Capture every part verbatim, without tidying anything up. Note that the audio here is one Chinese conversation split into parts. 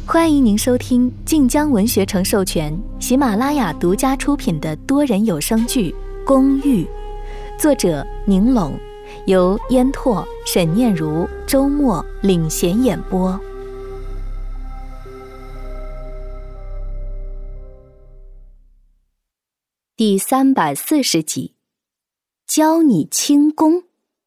欢迎您收听晋江文学城授权、喜马拉雅独家出品的多人有声剧《公寓》，作者宁拢，由烟拓、沈念如、周末领衔演播。第三百四十集，教你轻功。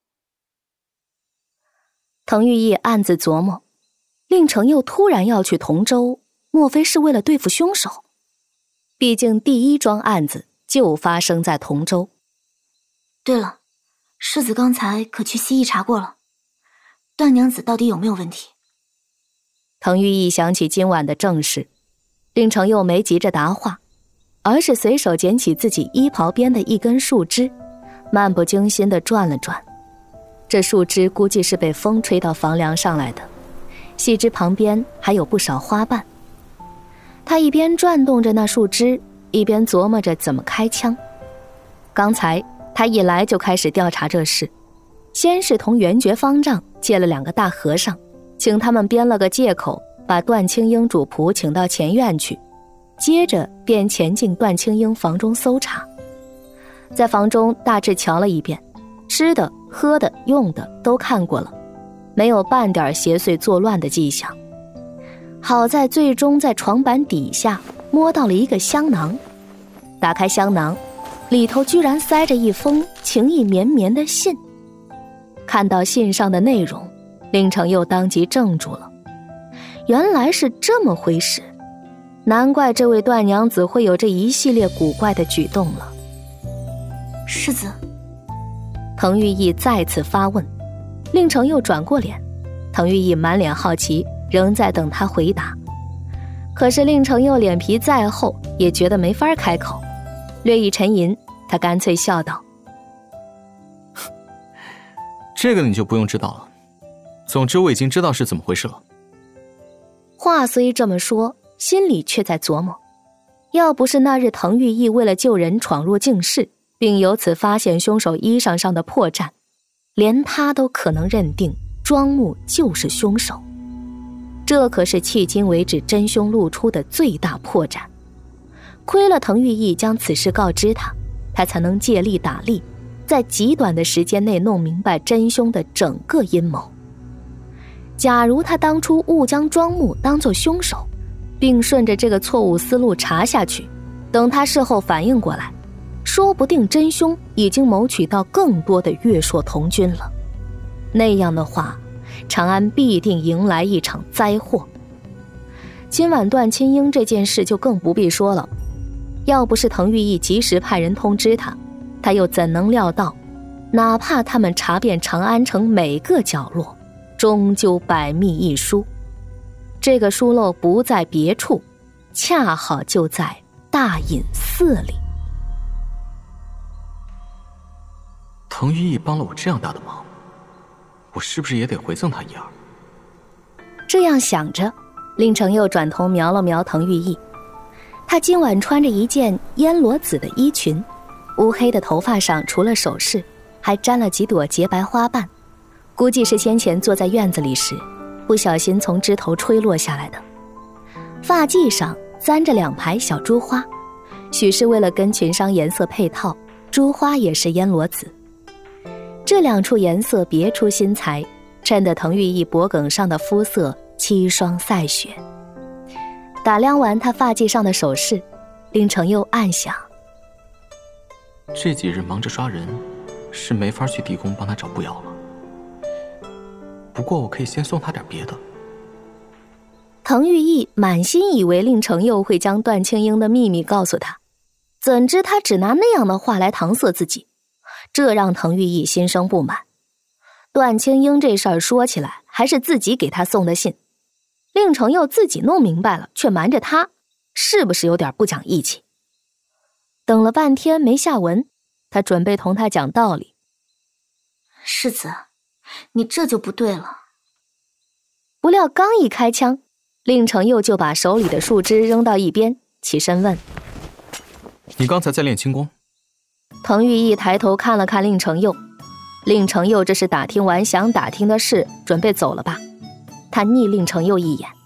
滕玉义暗自琢磨，令程又突然要去同州，莫非是为了对付凶手？毕竟第一桩案子就发生在同州。 对了，世子刚才可去西邑查过了，段娘子到底有没有问题？ 滕玉义想起今晚的正事，令程又没急着答话，而是随手捡起自己衣袍边的一根树枝，漫不经心地转了转。这树枝估计是被风吹到房梁上来的，细枝旁边还有不少花瓣。他一边转动着那树枝，一边琢磨着怎么开枪。刚才他一来就开始调查这事，先是同圆觉方丈借了两个大和尚，请他们编了个借口，把段青英主仆请到前院去，接着便潜进段青英房中搜查。在房中大致瞧了一遍，吃的、喝的、用的都看过了，没有半点邪祟作乱的迹象。好在最终在床板底下摸到了一个香囊，打开香囊，里头居然塞着一封情意绵绵的信。看到信上的内容，令程又当即怔住了，原来是这么回事，难怪这位段娘子会有这一系列古怪的举动了。 世子， 滕玉义再次发问，令程又转过脸，滕玉义满脸好奇，仍在等他回答。可是令程又脸皮再厚，也觉得没法开口，略一沉吟，他干脆笑道： 这个你就不用知道了，总之我已经知道是怎么回事了。 话虽这么说，心里却在琢磨，要不是那日滕玉义为了救人闯入净室，并由此发现凶手衣裳上的破绽，连他都可能认定庄木就是凶手。这可是迄今为止真凶露出的最大破绽。亏了滕玉义将此事告知他，他才能借力打力，在极短的时间内弄明白真凶的整个阴谋。假如他当初误将庄木当作凶手，并顺着这个错误思路查下去，等他事后反应过来，说不定真凶已经谋取到更多的月朔童军了。那样的话，长安必定迎来一场灾祸。今晚段青英这件事就更不必说了，要不是滕玉义及时派人通知他，他又怎能料到，哪怕他们查遍长安城每个角落，终究百密一疏。这个疏漏不在别处，恰好就在大隐寺里。 滕玉义帮了我这样大的忙，我是不是也得回赠他一二？ 这样想着，令程又转头瞄了瞄滕玉义。他今晚穿着一件烟罗紫的衣裙，乌黑的头发上除了首饰，还沾了几朵洁白花瓣，估计是先前坐在院子里时不小心从枝头吹落下来的。发髻上簪着两排小珠花，许是为了跟裙裳颜色配套，珠花也是烟罗紫。这两处颜色别出心裁，衬得滕玉义脖颈上的肤色凄霜赛雪。打量完他发髻上的首饰，令程又暗想， 这几日忙着抓人，是没法去地宫帮他找步摇了。不过我可以先送他点别的。 滕玉义满心以为令程又会将段青英的秘密告诉他，怎知他只拿那样的话来搪塞自己，这让滕玉义心生不满。段青英这事儿说起来还是自己给他送的信，令程又自己弄明白了却瞒着他，是不是有点不讲义气？等了半天没下文，他准备同他讲道理。 世子，你这就不对了。 不料刚一开枪，令程又就把手里的树枝扔到一边，起身问： 你刚才在练轻功？ 滕玉义抬头看了看令程又，令程又这是打听完想打听的事，准备走了吧？他睨令程又一眼，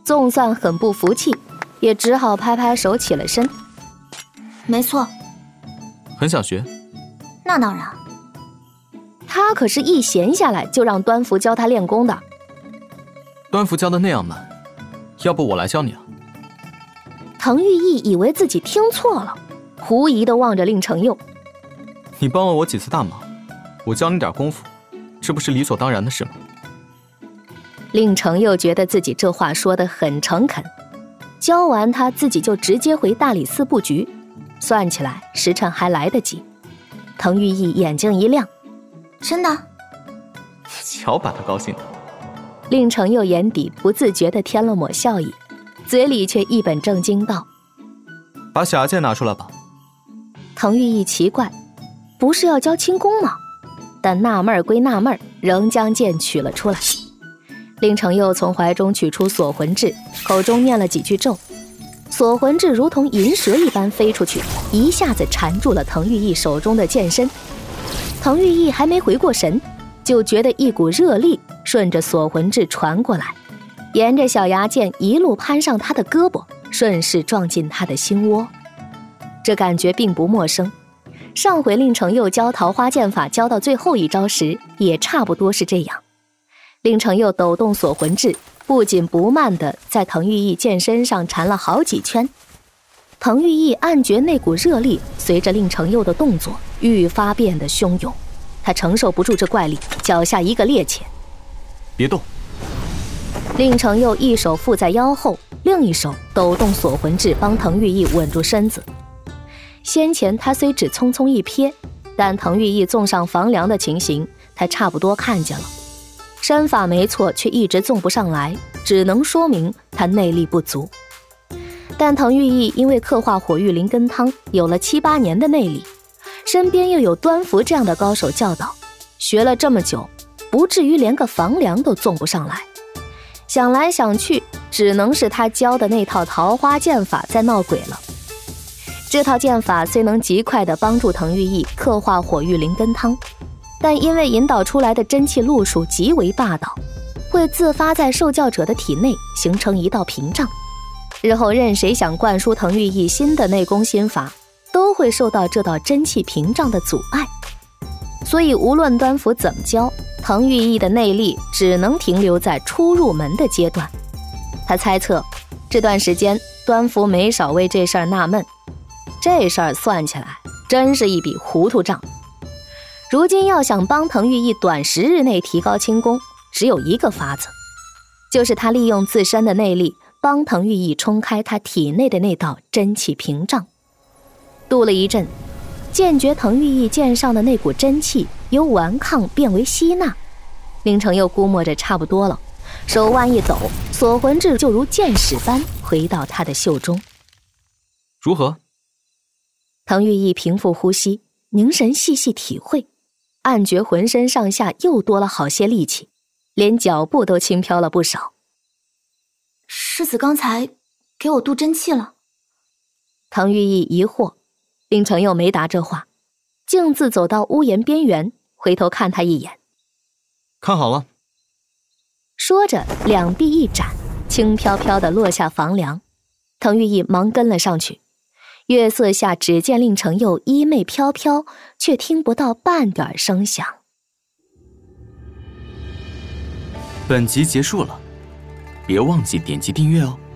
纵算很不服气，也只好拍拍手起了身。 没错。 很想学？ 那当然。 他可是一闲下来就让端福教他练功的。 端福教的那样慢，要不我来教你啊？ 滕玉义以为自己听错了，狐疑地望着令程佑。 你帮了我几次大忙，我教你点功夫，这不是理所当然的事吗？ 令程佑觉得自己这话说得很诚恳，教完他自己就直接回大理寺布局，算起来时辰还来得及。滕玉义眼睛一亮， 真的？ 瞧把他高兴的。 令程佑眼底不自觉地添了抹笑意，嘴里却一本正经道： 把小牙剑拿出来吧。 滕玉义奇怪，不是要教轻功吗？但纳闷归纳闷，仍将剑取了出来。令程佑从怀中取出锁魂质，口中念了几句咒，锁魂质如同银蛇一般飞出去，一下子缠住了滕玉义手中的剑身。滕玉义还没回过神，就觉得一股热力顺着锁魂质传过来，沿着小牙剑一路攀上他的胳膊，顺势撞进他的心窝。这感觉并不陌生，上回令程佑教桃花剑法教到最后一招时，也差不多是这样。令程佑抖动锁魂质，不紧不慢地在滕玉义剑身上缠了好几圈。滕玉义暗觉那股热力随着令程佑的动作愈发变得汹涌，他承受不住这怪力，脚下一个趔趄。 别动！ 令程佑一手附在腰后，另一手抖动锁魂质帮滕玉义稳住身子。先前他虽只匆匆一瞥，但滕玉义纵上房梁的情形他差不多看见了。身法没错，却一直纵不上来，只能说明他内力不足。但滕玉义因为刻画火玉灵根汤有了七八年的内力，身边又有端福这样的高手教导，学了这么久，不至于连个房梁都纵不上来。想来想去，只能是他教的那套桃花剑法在闹鬼了。这套剑法虽能极快地帮助滕玉义刻画火玉灵根汤，但因为引导出来的真气路数极为霸道，会自发在受教者的体内形成一道屏障，日后任谁想灌输滕玉义新的内功心法，都会受到这道真气屏障的阻碍。所以无论端福怎么教，滕玉义的内力只能停留在初入门的阶段。他猜测这段时间端福没少为这事儿纳闷，这事儿算起来真是一笔糊涂账。如今要想帮滕玉义短时日内提高轻功，只有一个法子，就是他利用自身的内力帮滕玉义冲开他体内的那道真气屏障。度了一阵，见觉滕玉义剑上的那股真气由顽抗变为吸纳，令程佑估摸着差不多了，手腕一抖，锁魂质就如箭矢般回到他的袖中。 如何？ 滕玉义平复呼吸，凝神细细体会，暗觉浑身上下又多了好些力气，连脚步都轻飘了不少。 世子刚才给我渡真气了？ 滕玉义疑惑，令程佑没答这话，径自走到屋檐边缘，回头看他一眼。 看好了。 说着两臂一展，轻飘飘地落下房梁。滕玉义忙跟了上去。月色下只见令程佑衣袂飘飘，却听不到半点声响。 本集结束了，别忘记点击订阅哦。